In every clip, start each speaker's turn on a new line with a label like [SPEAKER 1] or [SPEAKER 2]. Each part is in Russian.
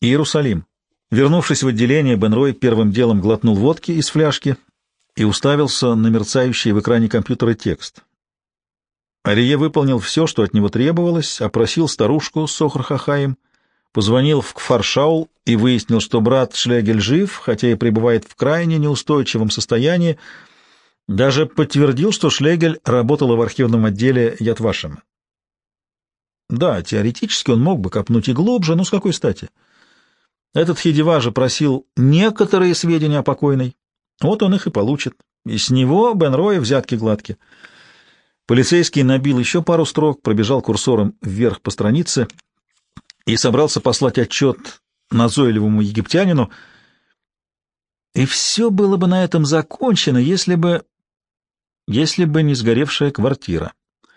[SPEAKER 1] Иерусалим. Вернувшись в отделение, Бен Рой первым делом глотнул водки из фляжки и уставился на мерцающий в экране компьютера текст. Арие выполнил все, что от него требовалось, опросил старушку с Сохр-Хахаим, позвонил в Кфар-Шаул и выяснил, что брат Шлегель жив, хотя и пребывает в крайне неустойчивом состоянии, даже подтвердил, что Шлегель работала в архивном отделе Яд Вашема. Да, теоретически он мог бы копнуть и глубже, но с какой стати? Этот Хедива же просил некоторые сведения о покойной. Вот он их и получит. И с него Бен Роя взятки гладки. Полицейский набил еще пару строк, пробежал курсором вверх по странице и собрался послать отчет назойливому египтянину. И все было бы на этом закончено, если бы не сгоревшая квартира.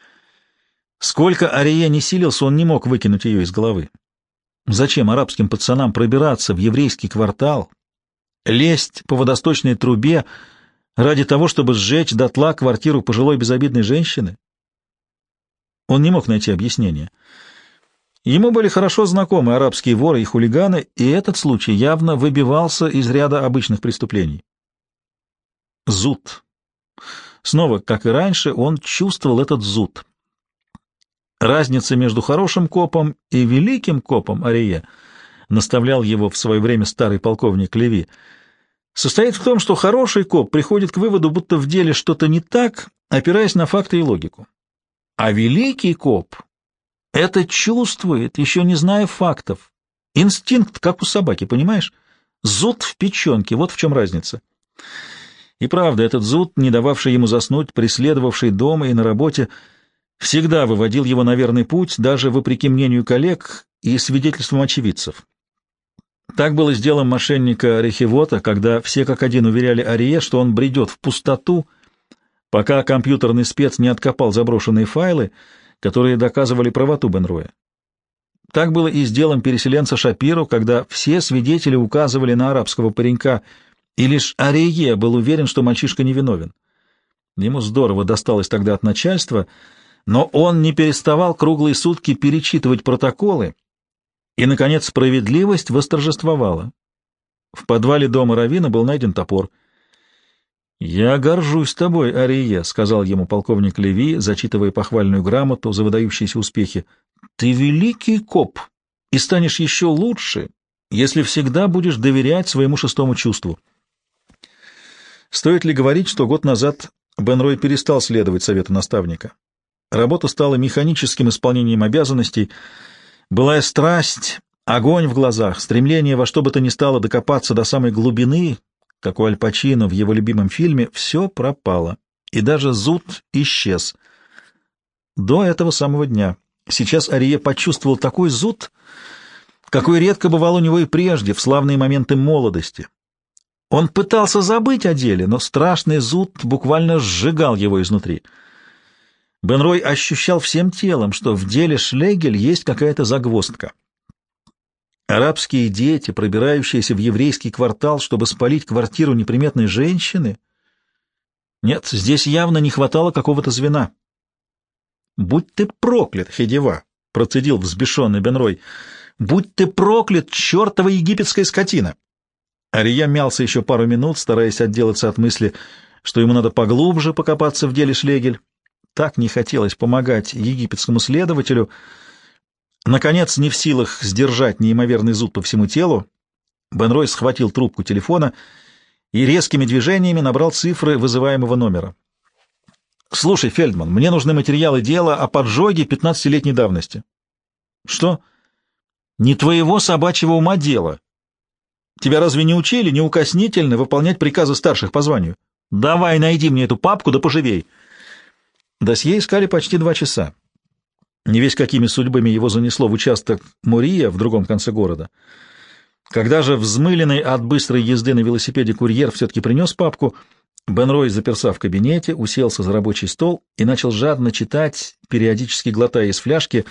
[SPEAKER 1] Сколько Арие не силился, он не мог выкинуть ее из головы. Зачем арабским пацанам пробираться в еврейский квартал, лезть по водосточной трубе ради того, чтобы сжечь дотла квартиру пожилой безобидной женщины? Он не мог найти объяснения. Ему были хорошо знакомы арабские воры и хулиганы, и этот случай явно выбивался из ряда обычных преступлений. Зуд. Снова, как и раньше, он чувствовал этот зуд. Разница между хорошим копом и великим копом Арие, наставлял его в свое время старый полковник Леви, состоит в том, что хороший коп приходит к выводу, будто в деле что-то не так, опираясь на факты и логику. А великий коп это чувствует, еще не зная фактов. Инстинкт, как у собаки, понимаешь? Зуд в печенке, вот в чем разница. И правда, этот зуд, не дававший ему заснуть, преследовавший дома и на работе, всегда выводил его на верный путь, даже вопреки мнению коллег и свидетельствам очевидцев. Так было с делом мошенника Рехивота, когда все как один уверяли Арие, что он бредет в пустоту, пока компьютерный спец не откопал заброшенные файлы, которые доказывали правоту Бен Роя. Так было и с делом переселенца Шапиро, когда все свидетели указывали на арабского паренька, и лишь Арие был уверен, что мальчишка невиновен. Ему здорово досталось тогда от начальства, но он не переставал круглые сутки перечитывать протоколы, и, наконец, справедливость восторжествовала. В подвале дома раввина был найден топор. «Я горжусь тобой, Арие», — сказал ему полковник Леви, зачитывая похвальную грамоту за выдающиеся успехи. «Ты великий коп и станешь еще лучше, если всегда будешь доверять своему шестому чувству». Стоит ли говорить, что год назад Бен Рой перестал следовать совету наставника? Работа стала механическим исполнением обязанностей, былая страсть, огонь в глазах, стремление во что бы то ни стало докопаться до самой глубины, как у Аль Пачино в его любимом фильме, все пропало, и даже зуд исчез. До этого самого дня. Сейчас Арие почувствовал такой зуд, какой редко бывал у него и прежде, в славные моменты молодости. Он пытался забыть о деле, но страшный зуд буквально сжигал его изнутри. Бен Рой ощущал всем телом, что в деле Шлегель есть какая-то загвоздка. Арабские дети, пробирающиеся в еврейский квартал, чтобы спалить квартиру неприметной женщины? Нет, здесь явно не хватало какого-то звена. «Будь ты проклят, Хедива!» — процедил взбешенный Бен Рой. «Будь ты проклят, чертова египетская скотина!» Ария мялся еще пару минут, стараясь отделаться от мысли, что ему надо поглубже покопаться в деле Шлегель. Так не хотелось помогать египетскому следователю. Наконец, не в силах сдержать неимоверный зуд по всему телу, Бен Рой схватил трубку телефона и резкими движениями набрал цифры вызываемого номера. «Слушай, Фельдман, мне нужны материалы дела о поджоге 15-летней давности». «Что?» «Не твоего собачьего ума дело. Тебя разве не учили неукоснительно выполнять приказы старших по званию? Давай, найди мне эту папку, да поживей». Досье искали почти 2 часа. Не весть какими судьбами его занесло в участок Мурия в другом конце города. Когда же взмыленный от быстрой езды на велосипеде курьер все-таки принес папку, Бен Рой заперся в кабинете, уселся за рабочий стол и начал жадно читать, периодически глотая из фляжки.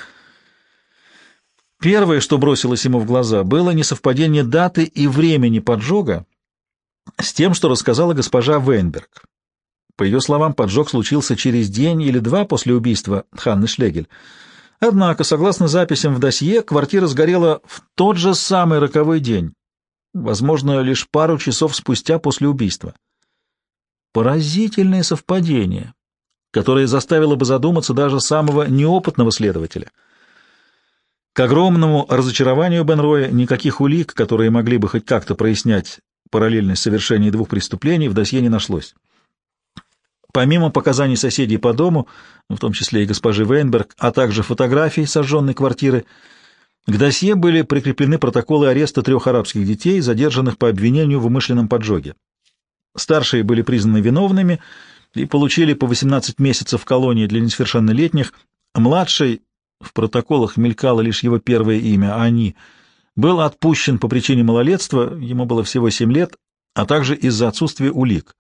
[SPEAKER 1] Первое, что бросилось ему в глаза, было несовпадение даты и времени поджога с тем, что рассказала госпожа Вейнберг. По ее словам, поджог случился через день или 2 после убийства Ханны Шлегель. Однако, согласно записям в досье, квартира сгорела в тот же самый роковой день, возможно, лишь пару часов спустя после убийства. Поразительное совпадение, которое заставило бы задуматься даже самого неопытного следователя. К огромному разочарованию Бенроя никаких улик, которые могли бы хоть как-то прояснять параллельность совершения двух преступлений, в досье не нашлось. Помимо показаний соседей по дому, в том числе и госпожи Вейнберг, а также фотографий сожженной квартиры, к досье были прикреплены протоколы ареста 3 арабских детей, задержанных по обвинению в умышленном поджоге. Старшие были признаны виновными и получили по 18 месяцев в колонии для несовершеннолетних. Младший, в протоколах мелькало лишь его первое имя, Ани, был отпущен по причине малолетства, ему было всего 7 лет, а также из-за отсутствия улик.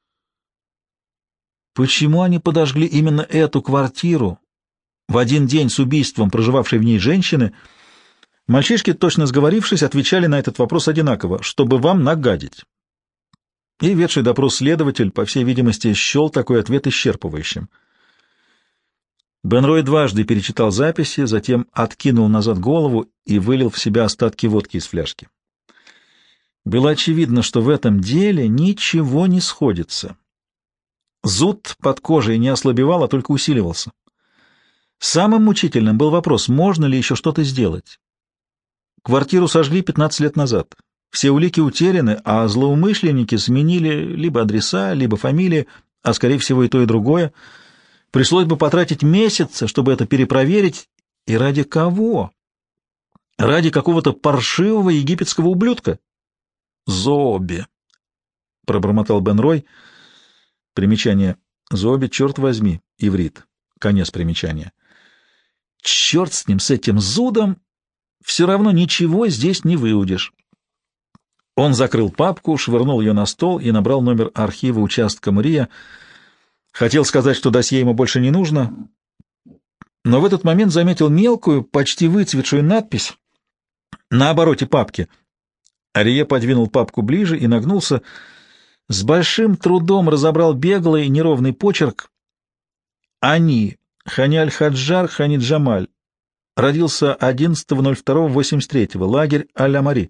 [SPEAKER 1] Почему они подожгли именно эту квартиру в один день с убийством проживавшей в ней женщины? Мальчишки, точно сговорившись, отвечали на этот вопрос одинаково: чтобы вам нагадить. И ведший допрос следователь, по всей видимости, счел такой ответ исчерпывающим. Бенрой дважды перечитал записи, затем откинул назад голову и вылил в себя остатки водки из фляжки. Было очевидно, что в этом деле ничего не сходится. Зуд под кожей не ослабевал, а только усиливался. Самым мучительным был вопрос, можно ли еще что-то сделать. Квартиру сожгли 15 лет назад. Все улики утеряны, а злоумышленники сменили либо адреса, либо фамилии, а, скорее всего, и то, и другое. Пришлось бы потратить месяцы, чтобы это перепроверить. И ради кого? Ради какого-то паршивого египетского ублюдка? «Зоби», — пробормотал Бенрой. Примечание. «Зоби, черт возьми», иврит. Конец примечания. Черт с ним, с этим зудом, все равно ничего здесь не выудишь. Он закрыл папку, швырнул ее на стол и набрал номер архива участка Мрия. Хотел сказать, что досье ему больше не нужно, но в этот момент заметил мелкую, почти выцветшую надпись на обороте папки. Арие подвинул папку ближе и нагнулся. С большим трудом разобрал беглый неровный почерк. Ани, Хани Аль-Хаджар, Хани Джамаль. Родился 11.02.83, лагерь Аль-Амари.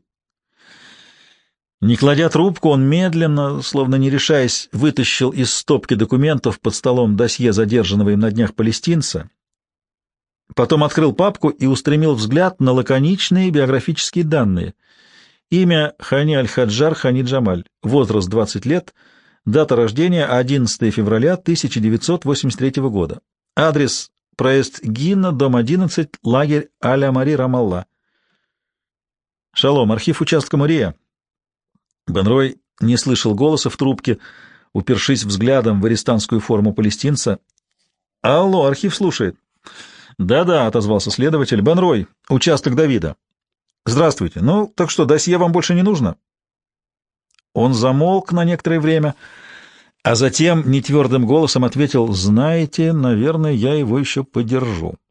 [SPEAKER 1] Не кладя трубку, он медленно, словно не решаясь, вытащил из стопки документов под столом досье задержанного им на днях палестинца. Потом открыл папку и устремил взгляд на лаконичные биографические данные. Имя Хани Аль-Хаджар Хани Джамаль, возраст 20 лет, дата рождения 11 февраля 1983 года. Адрес: проезд Гинна, дом 11, лагерь Аль-Амари, Рамалла. Шалом, архив участка Мурия. Бенрой не слышал голоса в трубке, упершись взглядом в арестантскую форму палестинца. «Алло, архив слушает». «Да-да», — отозвался следователь. «Бенрой, участок Давида». «Здравствуйте. Ну, так что, досье вам больше не нужно?» Он замолк на некоторое время, а затем нетвердым голосом ответил: «Знаете, наверное, я его еще подержу».